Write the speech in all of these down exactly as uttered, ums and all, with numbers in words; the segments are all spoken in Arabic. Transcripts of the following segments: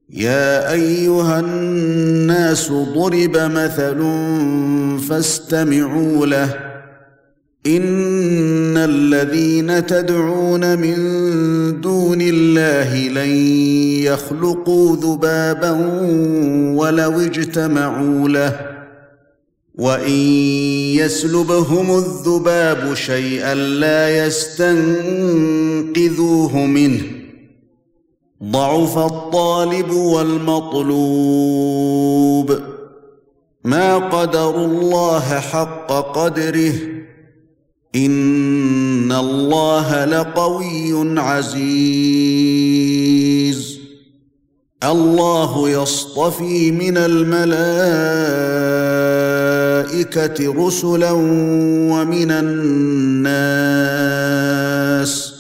يا ايها الناس ضرب مثل فاستمعوا له ان الذين تدعون من دون الله لن يخلقوا ذبابا ولو اجتمعوا له وان يسلبهم الذباب شيئا لا يستنقذوه منه ضعف الطالب والمطلوب ما قدروا الله حق قدره ان الله لقوي عزيز الله يصطفي من الملائكة رسلا ومن الناس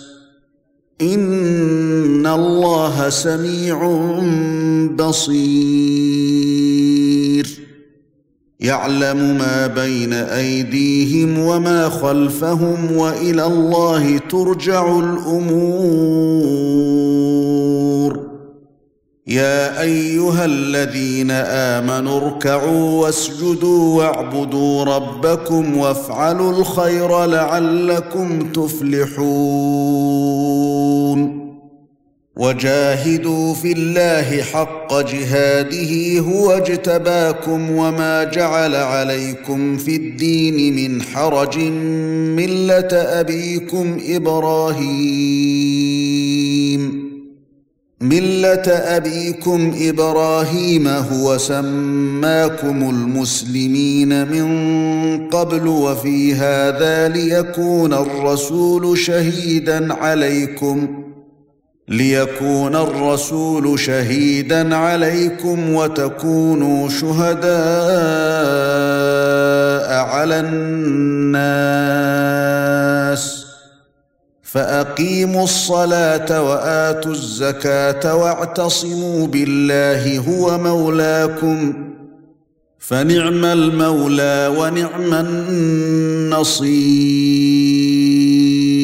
ان الله سميع بصير يعلم ما بين ايديهم وما خلفهم والى الله ترجع الامور يا ايها الذين امنوا اركعوا واسجدوا واعبدوا ربكم وافعلوا الخير لعلكم تفلحون وجاهدوا في الله حق جهاده هو اجتباكم وما جعل عليكم في الدين من حرج ملة أبيكم إبراهيم ملة أبيكم إبراهيم هو سماكم المسلمين من قبل وفي هذا ليكون الرسول شهيدا عليكم ليكون الرسول شهيدا عليكم وتكونوا شهداء على الناس فأقيموا الصلاة وآتوا الزكاة واعتصموا بالله هو مولاكم فنعم المولى ونعم النصير